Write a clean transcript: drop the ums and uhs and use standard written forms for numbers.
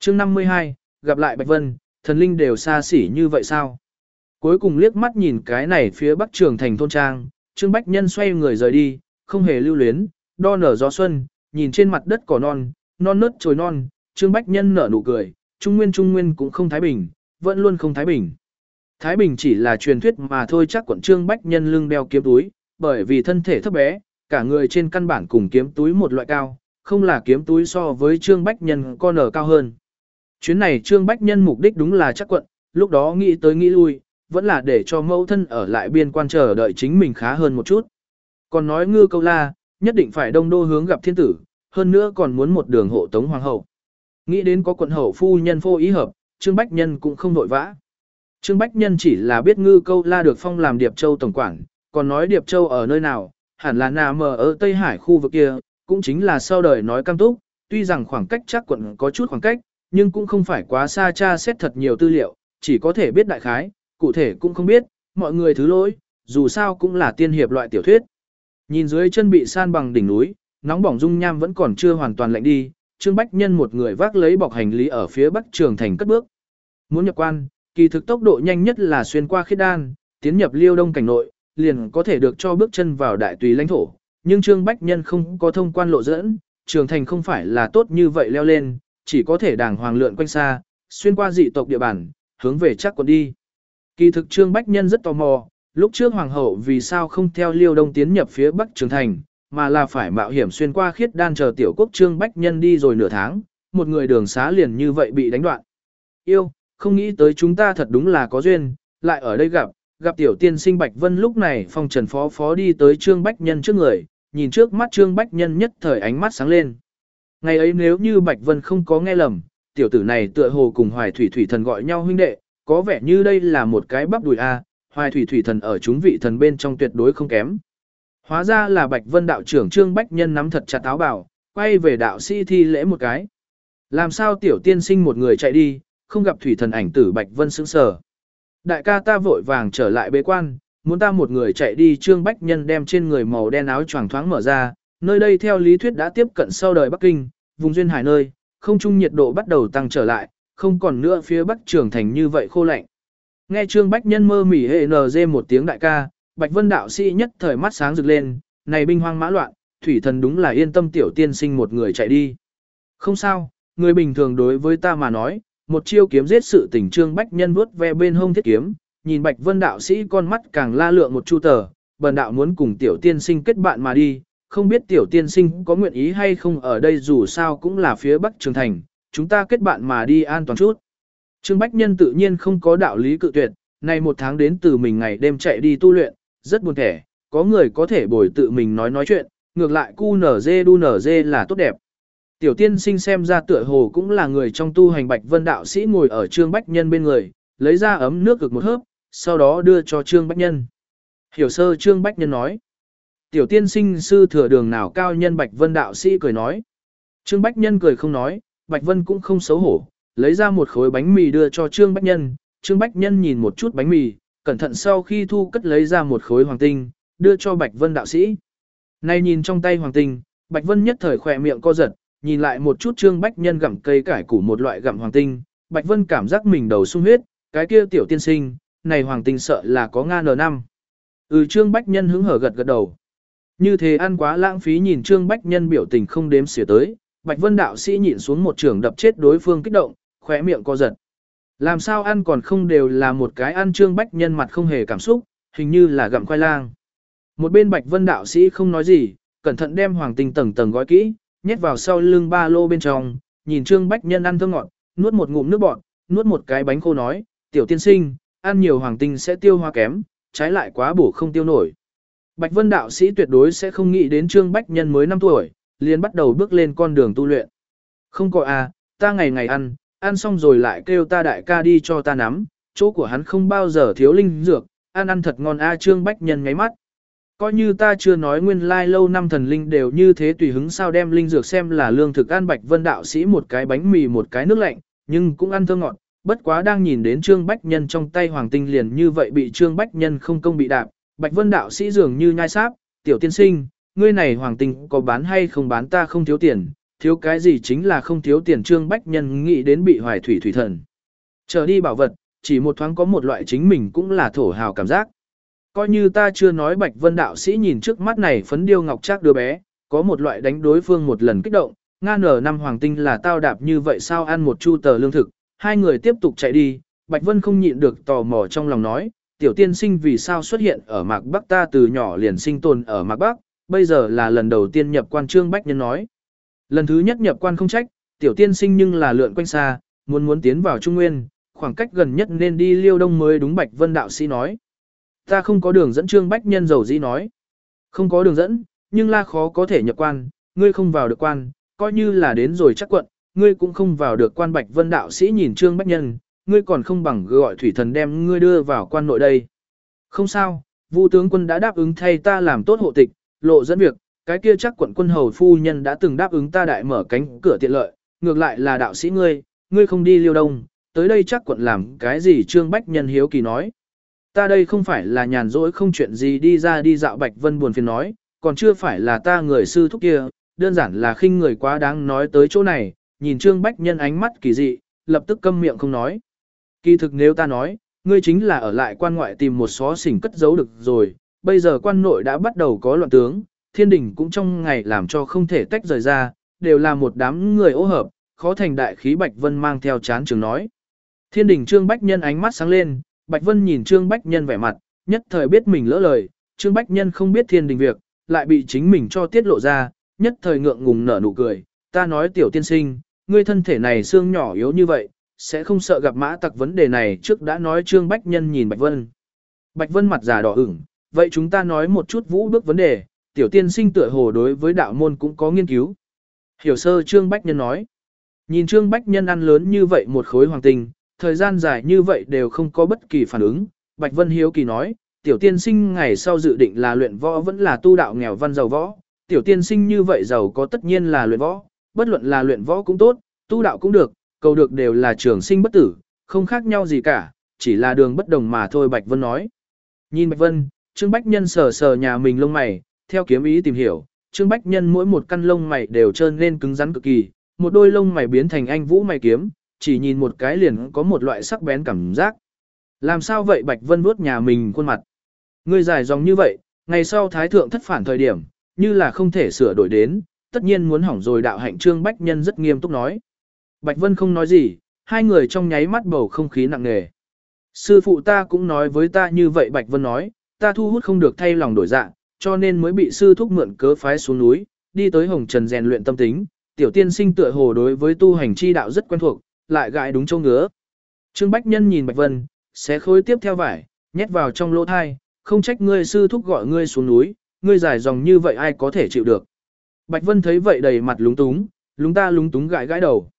chương 52, gặp lại Bạch Vân, thần linh đều xa xỉ như vậy sao? Cuối cùng liếc mắt nhìn cái này phía bắc trường thành thôn trang, Trương Bách Nhân xoay người rời đi, không hề lưu luyến, đo nở gió xuân, nhìn trên mặt đất cỏ non, non nớt trồi non, Trương Bách Nhân nở nụ cười, Trung Nguyên cũng không thái bình, vẫn luôn không thái bình. Thái bình chỉ là truyền thuyết mà thôi, chắc quận Trương Bách Nhân lưng đeo kiếm túi, bởi vì thân thể thấp bé, cả người trên căn bản cùng kiếm túi một loại cao, không là kiếm túi so với Trương Bách Nhân con ở cao hơn. Chuyến này Trương Bách Nhân mục đích đúng là chắc quận, lúc đó nghĩ tới nghĩ lui, vẫn là để cho mẫu thân ở lại biên quan chờ đợi chính mình khá hơn một chút. Còn nói Ngư Câu La, nhất định phải đông đô hướng gặp thiên tử, hơn nữa còn muốn một đường hộ tống hoàng hậu. Nghĩ đến có quận hậu phu nhân phô ý hợp, Trương Bách Nhân cũng không nội vã. Trương Bách Nhân chỉ là biết Ngư Câu La được phong làm Điệp Châu tổng quản, còn nói Điệp Châu ở nơi nào, hẳn là nằm ở Tây Hải khu vực kia, cũng chính là sau đời nói Cam Túc, tuy rằng khoảng cách chắc quận có chút khoảng cách, nhưng cũng không phải quá xa, tra xét thật nhiều tư liệu, chỉ có thể biết đại khái, cụ thể cũng không biết, mọi người thứ lỗi, dù sao cũng là tiên hiệp loại tiểu thuyết. Nhìn dưới chân bị san bằng đỉnh núi, nóng bỏng dung nham vẫn còn chưa hoàn toàn lạnh đi, Trương Bách Nhân một người vác lấy bọc hành lý ở phía bắc trường thành cất bước. Muốn nhập quan, kỳ thực tốc độ nhanh nhất là xuyên qua Khiết Đan, tiến nhập Liêu Đông cảnh nội, liền có thể được cho bước chân vào đại tùy lãnh thổ, nhưng Trương Bách Nhân không có thông quan lộ dẫn, trường thành không phải là tốt như vậy leo lên, chỉ có thể đàng hoàng lượn quanh xa, xuyên qua dị tộc địa bàn, hướng về chắc quận đi. Kỳ thực Trương Bách Nhân rất tò mò, lúc trước hoàng hậu vì sao không theo Liêu Đông tiến nhập phía bắc trường thành, mà là phải mạo hiểm xuyên qua Khiết Đan chờ tiểu quốc. Trương Bách Nhân đi rồi nửa tháng, một người đường xá liền như vậy bị đánh đoạn. Yêu, không nghĩ tới chúng ta thật đúng là có duyên, lại ở đây gặp tiểu tiên sinh Bạch Vân. Lúc này phong trần phó đi tới Trương Bách Nhân trước người, nhìn trước mắt Trương Bách Nhân nhất thời ánh mắt sáng lên. Ngày ấy nếu như Bạch Vân không có nghe lầm, tiểu tử này tựa hồ cùng Hoài Thủy thần gọi nhau huynh đệ, có vẻ như đây là một cái bắp đùi a, Hoài Thủy thần ở chúng vị thần bên trong tuyệt đối không kém. Hóa ra là Bạch Vân đạo trưởng. Trương Bách Nhân nắm thật chặt áo bảo, quay về đạo sĩ thi lễ một cái. Làm sao tiểu tiên sinh một người chạy đi, không gặp thủy thần ảnh tử? Bạch Vân sững sờ. Đại ca ta vội vàng trở lại bế quan, muốn ta một người chạy đi. Trương Bách Nhân đem trên người màu đen áo choàng thoáng mở ra, nơi đây theo lý thuyết đã tiếp cận sau đời Bắc Kinh, vùng duyên hải nơi, không trung nhiệt độ bắt đầu tăng trở lại, không còn nữa phía bắc trường thành như vậy khô lạnh. Nghe Trương Bách Nhân mơ mỉ hệ nz một tiếng đại ca, Bạch Vân đạo sĩ nhất thời mắt sáng rực lên, này binh hoang mã loạn, thủy thần đúng là yên tâm tiểu tiên sinh một người chạy đi. Không sao, người bình thường đối với ta mà nói, một chiêu kiếm giết sự tình. Trương Bách Nhân vuốt ve bên hông thiết kiếm, nhìn Bạch Vân đạo sĩ con mắt càng la lượng một chu tờ, bần đạo muốn cùng tiểu tiên sinh kết bạn mà đi, không biết tiểu tiên sinh có nguyện ý hay không. Ở đây dù sao cũng là phía bắc trường thành, chúng ta kết bạn mà đi an toàn chút. Trương Bách Nhân tự nhiên không có đạo lý cự tuyệt, này một tháng đến từ mình ngày đêm chạy đi tu luyện, rất buồn thẻ, có người có thể bồi tự mình nói chuyện, ngược lại cu nở dê đu nở dê là tốt đẹp. Tiểu tiên sinh xem ra tựa hồ cũng là người trong tu hành. Bạch Vân đạo sĩ ngồi ở Trương Bách Nhân bên người, lấy ra ấm nước cực một hớp, sau đó đưa cho Trương Bách Nhân. Hiểu sơ. Trương Bách Nhân nói. Tiểu tiên sinh sư thừa đường nào cao nhân? Bạch Vân đạo sĩ cười nói. Trương Bách Nhân cười không nói, Bạch Vân cũng không xấu hổ, lấy ra một khối bánh mì đưa cho Trương Bách Nhân. Trương Bách Nhân nhìn một chút bánh mì, cẩn thận sau khi thu cất lấy ra một khối hoàng tinh, đưa cho Bạch Vân đạo sĩ. Này nhìn trong tay hoàng tinh, Bạch Vân nhất thời khỏe miệng co giật, nhìn lại một chút Trương Bách Nhân gặm cây cải củ một loại gặm hoàng tinh, Bạch Vân cảm giác mình đầu sung huyết, cái kia tiểu tiên sinh, này hoàng tinh sợ là có N5. Trương Bách Nhân hứng hở gật gật đầu. Như thế ăn quá lãng phí. Nhìn Trương Bách Nhân biểu tình không đếm xỉa tới, Bạch Vân đạo sĩ nhịn xuống một trường đập chết đối phương kích động, khóe miệng co giật. Làm sao ăn còn không đều là một cái ăn? Trương Bách Nhân mặt không hề cảm xúc, hình như là gặm khoai lang. Một bên Bạch Vân đạo sĩ không nói gì, cẩn thận đem hoàng tinh tầng tầng gói kỹ, nhét vào sau lưng ba lô bên trong, nhìn Trương Bách Nhân ăn thơm ngọt, nuốt một ngụm nước bọt, nuốt một cái bánh khô nói, tiểu tiên sinh, ăn nhiều hoàng tinh sẽ tiêu hóa kém, trái lại quá bổ không tiêu nổi. Bạch Vân đạo sĩ tuyệt đối sẽ không nghĩ đến Trương Bách Nhân mới 5 tuổi, liền bắt đầu bước lên con đường tu luyện. Không có à, ta ngày ngày ăn xong rồi lại kêu ta đại ca đi cho ta nắm, chỗ của hắn không bao giờ thiếu linh dược, ăn thật ngon a. Trương Bách Nhân nháy mắt. Coi như ta chưa nói nguyên lai lâu năm thần linh đều như thế tùy hứng sao, đem linh dược xem là lương thực ăn. Bạch Vân đạo sĩ một cái bánh mì một cái nước lạnh, nhưng cũng ăn thơm ngọt, bất quá đang nhìn đến Trương Bách Nhân trong tay hoàng tinh liền như vậy bị Trương Bách Nhân không công bị đạp, Bạch Vân đạo sĩ dường như nhai sáp, tiểu tiên sinh, ngươi này hoàng tinh có bán hay không bán? Ta không thiếu tiền, thiếu cái gì chính là không thiếu tiền. Trương Bách Nhân nghĩ đến bị Hoài Thủy thủy thần trở đi bảo vật, chỉ một thoáng có một loại chính mình cũng là thổ hào cảm giác. Coi như ta chưa nói, Bạch Vân đạo sĩ nhìn trước mắt này phấn điêu ngọc trác đứa bé, có một loại đánh đối phương một lần kích động, nga nở năm hoàng tinh là tao đạp như vậy sao, ăn một chu tờ lương thực. Hai người tiếp tục chạy đi, Bạch Vân không nhịn được tò mò trong lòng nói, tiểu tiên sinh vì sao xuất hiện ở Mạc Bắc, ta từ nhỏ liền sinh tồn ở Mạc Bắc, bây giờ là lần đầu tiên nhập quan. Trương Bách Nhân nói, lần thứ nhất nhập quan không trách, tiểu tiên sinh nhưng là lượn quanh xa, muốn tiến vào Trung Nguyên, khoảng cách gần nhất nên đi Liêu Đông mới đúng. Bạch Vân đạo sĩ nói, ta không có đường dẫn. Trương Bách Nhân dầu dĩ nói, không có đường dẫn, nhưng là khó có thể nhập quan, ngươi không vào được quan, coi như là đến rồi chắc quận, ngươi cũng không vào được quan. Bạch Vân đạo sĩ nhìn Trương Bách Nhân, ngươi còn không bằng gọi thủy thần đem ngươi đưa vào quan nội đây. Không sao, Vu tướng quân đã đáp ứng thay ta làm tốt hộ tịch, lộ dẫn việc, cái kia chắc quận quân hầu phu nhân đã từng đáp ứng ta đại mở cánh cửa tiện lợi, ngược lại là đạo sĩ ngươi không đi Liêu Đông, tới đây chắc quận làm cái gì? Trương Bách Nhân hiếu kỳ nói, ta đây không phải là nhàn rỗi không chuyện gì đi ra đi dạo. Bạch Vân buồn phiền nói, còn chưa phải là ta người sư thúc kia, đơn giản là khinh người quá đáng. Nói tới chỗ này, nhìn Trương Bách Nhân ánh mắt kỳ dị, lập tức câm miệng không nói. Kỳ thực nếu ta nói, ngươi chính là ở lại quan ngoại tìm một xó xỉnh cất giấu được rồi, bây giờ quan nội đã bắt đầu có loạn tướng, thiên đình cũng trong ngày làm cho không thể tách rời ra, đều là một đám người ô hợp, khó thành đại khí. Bạch Vân mang theo chán trường nói. Thiên đình. Trương Bách Nhân ánh mắt sáng lên, Bạch Vân nhìn Trương Bách Nhân vẻ mặt, nhất thời biết mình lỡ lời. Trương Bách Nhân không biết thiên đình việc, lại bị chính mình cho tiết lộ ra, nhất thời ngượng ngùng nở nụ cười. Ta nói tiểu tiên sinh, ngươi thân thể này xương nhỏ yếu như vậy, sẽ không sợ gặp mã tặc? Vấn đề này trước đã nói. Trương Bách Nhân nhìn Bạch Vân. Bạch Vân mặt già đỏ ửng, vậy chúng ta nói một chút vũ bước vấn đề, tiểu tiên sinh tựa hồ đối với đạo môn cũng có nghiên cứu. Hiểu sơ. Trương Bách Nhân nói. Nhìn Trương Bách Nhân ăn lớn như vậy một khối hoàng tinh, thời gian dài như vậy đều không có bất kỳ phản ứng, Bạch Vân hiếu kỳ nói, tiểu tiên sinh ngày sau dự định là luyện võ vẫn là tu đạo? Nghèo văn giàu võ, tiểu tiên sinh như vậy giàu có tất nhiên là luyện võ, bất luận là luyện võ cũng tốt, tu đạo cũng được, cầu được đều là trường sinh bất tử, không khác nhau gì cả, chỉ là đường bất đồng mà thôi. Bạch Vân nói. Nhìn Bạch Vân, Trương Bách Nhân sờ sờ nhà mình lông mày, theo kiếm ý tìm hiểu, Trương Bách Nhân mỗi một căn lông mày đều trơn lên cứng rắn cực kỳ, một đôi lông mày biến thành anh vũ mày kiếm, chỉ nhìn một cái liền có một loại sắc bén cảm giác. Làm sao vậy? Bạch Vân vuốt nhà mình khuôn mặt. Ngươi dài dòng như vậy, ngày sau thái thượng thất phản thời điểm, như là không thể sửa đổi đến, tất nhiên muốn hỏng rồi đạo hạnh. Trương Bách Nhân rất nghiêm túc nói. Bạch Vân không nói gì, hai người trong nháy mắt bầu không khí nặng nề. Sư phụ ta cũng nói với ta như vậy. Bạch Vân nói, ta thu hút không được thay lòng đổi dạ, cho nên mới bị sư thúc mượn cớ phái xuống núi, đi tới Hồng Trần rèn luyện tâm tính. Tiểu tiên sinh tựa hồ đối với tu hành chi đạo rất quen thuộc, lại gãi đúng châu ngứa. Trương Bách Nhân nhìn Bạch Vân, xé khối tiếp theo vải, nhét vào trong lỗ thai, không trách ngươi sư thúc gọi ngươi xuống núi, ngươi dài dòng như vậy ai có thể chịu được. Bạch Vân thấy vậy đầy mặt lúng túng, lúng ta lúng túng gãi gãi đầu.